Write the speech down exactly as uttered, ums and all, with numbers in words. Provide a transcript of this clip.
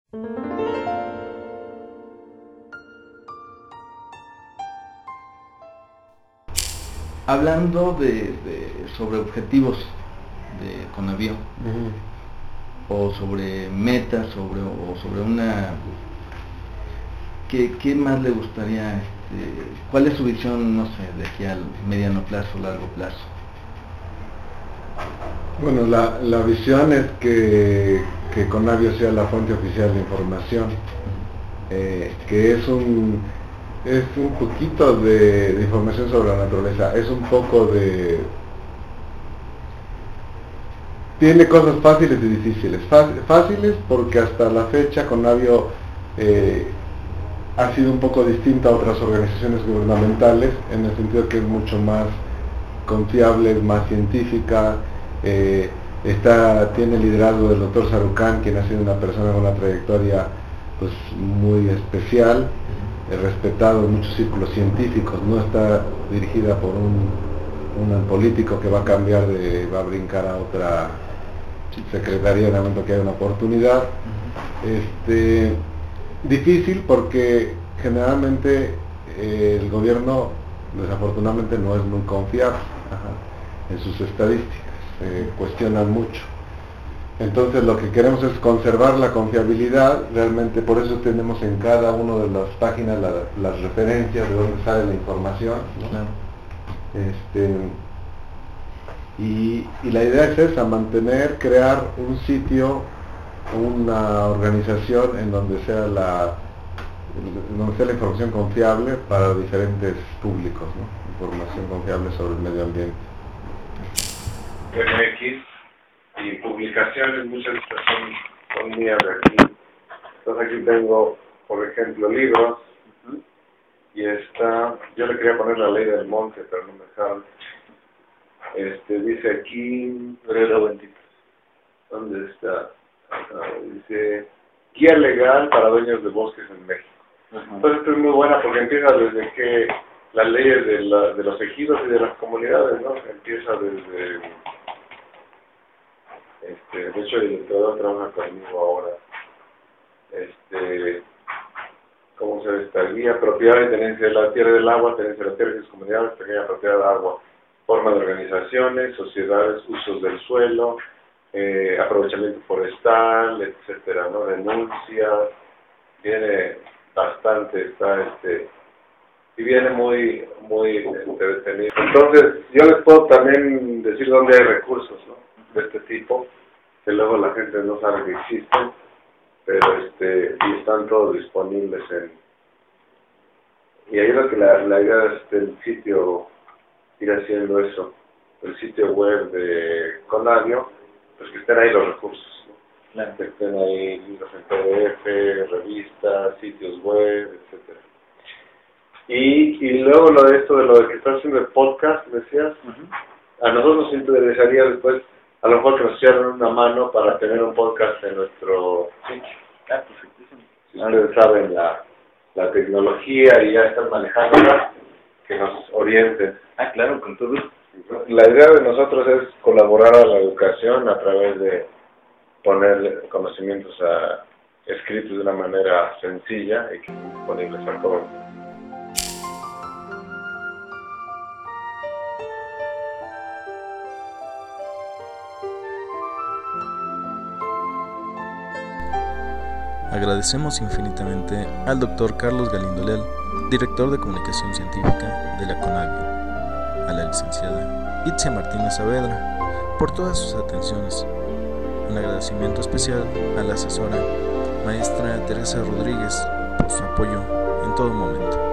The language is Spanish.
Hablando de, de sobre objetivos de Conavio, uh-huh. o sobre metas, sobre o sobre una, ¿qué, qué más le gustaría, este, cuál es su visión, no sé, de aquí al mediano plazo, largo plazo? Bueno, la, la visión es que, que Conavio sea la fuente oficial de información, uh-huh. eh, que es un es un poquito de, de información sobre la naturaleza, es un poco de... Tiene cosas fáciles y difíciles. Fáciles porque hasta la fecha Conavio eh, ha sido un poco distinta a otras organizaciones gubernamentales, en el sentido que es mucho más confiable, más científica, eh, está, tiene el liderazgo del doctor Sarucán, quien ha sido una persona con una trayectoria pues muy especial, respetado en muchos círculos científicos, no está dirigida por un, un político que va a cambiar de, va a brincar a otra secretaría en el momento que haya una oportunidad. Uh-huh. Este, difícil porque generalmente eh, el gobierno desafortunadamente no es muy confiable, ajá, en sus estadísticas, eh, cuestionan mucho. Entonces lo que queremos es conservar la confiabilidad, realmente por eso tenemos en cada una de las páginas la, las referencias de dónde sale la información, ¿no? Claro. Este, y, y la idea es esa, mantener, crear un sitio, una organización en donde sea la, en donde sea la información confiable para diferentes públicos, ¿no? Información confiable sobre el medio ambiente. M X y publicaciones, muchas son, son mías de aquí. Entonces aquí tengo, por ejemplo, libros, uh-huh. y esta, yo le quería poner La Ley del Monte, pero no me dejaron. Este, dice aquí, ¿dónde está? Ah, dice, Guía Legal para Dueños de Bosques en México. Uh-huh. Entonces esto es muy buena porque empieza desde que las leyes de, la, de los ejidos y de las comunidades, ¿no? Empieza desde... Este, de hecho el ilustrador trabaja conmigo ahora, este, cómo se estaría, propiedad y tenencia de la tierra y del agua, tenencia de la tierra y sus comunidades, pequeña propiedad de agua, forma de organizaciones, sociedades, usos del suelo, eh, aprovechamiento forestal, etcétera, ¿no? Denuncias, viene bastante, está este, y viene muy, muy entretenido. Entonces, yo les puedo también decir dónde hay recursos, ¿no? De este tipo, que luego la gente no sabe que existen, pero este, y están todos disponibles en, y ahí lo que la, la idea es del sitio, ir haciendo eso, el sitio web de Conavio, pues que estén ahí los recursos, ¿no? Claro. Que estén ahí libros en P D F, revistas, sitios web, etcétera. Y, y luego lo de esto de lo de que estás haciendo el podcast, decías, uh-huh. a nosotros nos interesaría después a lo mejor que nos echaran una mano para tener un podcast en nuestro sitio. Ah, perfectísimo. Si ustedes saben la, la tecnología y ya están manejándola, que nos orienten. Ah, claro, con todo. La idea de nosotros es colaborar a la educación a través de poner conocimientos a, escritos de una manera sencilla y que estén disponibles a todos. Agradecemos infinitamente al doctor Carlos Galindo Leal, director de Comunicación Científica de la Conavio, a la licenciada Itzia Martínez Saavedra por todas sus atenciones. Un agradecimiento especial a la asesora maestra Teresa Rodríguez por su apoyo en todo momento.